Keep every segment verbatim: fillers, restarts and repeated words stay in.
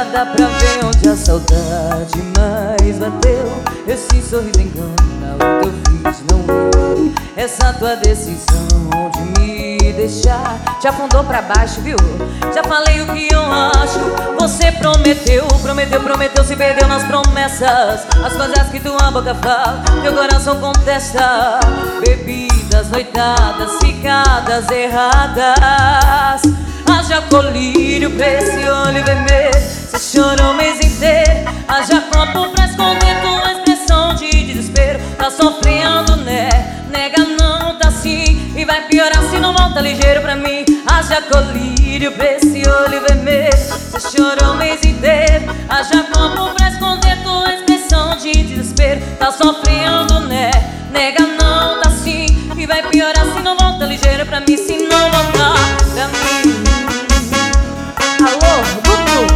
Já dá pra ver onde a saudade mais bateu. Esse sorriso engana, o teu fiz não eu. Essa tua decisão de me deixar te afundou pra baixo, viu? Já falei o que eu acho. Você prometeu, prometeu, prometeu, se perdeu nas promessas. As coisas que tua boca fala, teu coração contesta. Bebidas, noitadas, ficadas erradas. Haja colírio pra esse olho vermelho. Cê chorou o mês inteiro. Haja copo pra esconder tua expressão de desespero. Tá sofrendo, né? Nega, não tá assim. E vai piorar se não volta ligeiro pra mim. Haja colírio pra esse olho vermelho. Cê chorou o mês inteiro. Haja copo pra esconder tua expressão de desespero. Tá sofrendo, né? Nega, não tá assim. E vai piorar se não volta ligeiro pra mim. Se não voltar pra mim. Alô, Dudu!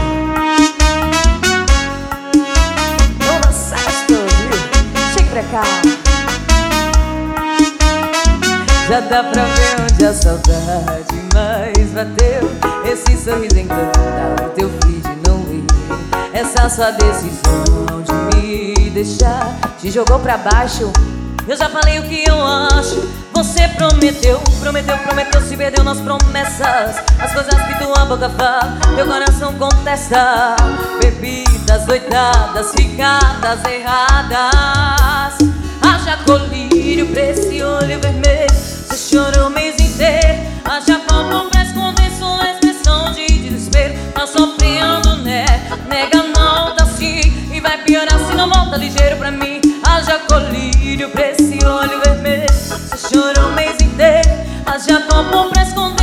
Vamos dançar gostoso, viu? Chega pra cá. Já dá pra ver onde a saudade mais bateu. Esse sorriso engana, o teu feed não veio. Essa sua decisão de me deixar te jogou pra baixo. Eu já falei o que eu acho. Você prometeu, prometeu, prometeu, se perdeu nas promessas. As coisas que tua boca fala, teu coração contesta. Bebidas, doidadas, ficadas erradas. Haja colírio pra esse olho vermelho. Você chorou o mês inteiro. Haja copo pra esconder sua expressão de desespero. Tá sofrendo, né? Nega, não tá assim. E vai piorar se não volta ligeiro pra mim. Haja colírio pra esse olho vermelho. Você chorou o mês inteiro. Haja copo pra esconder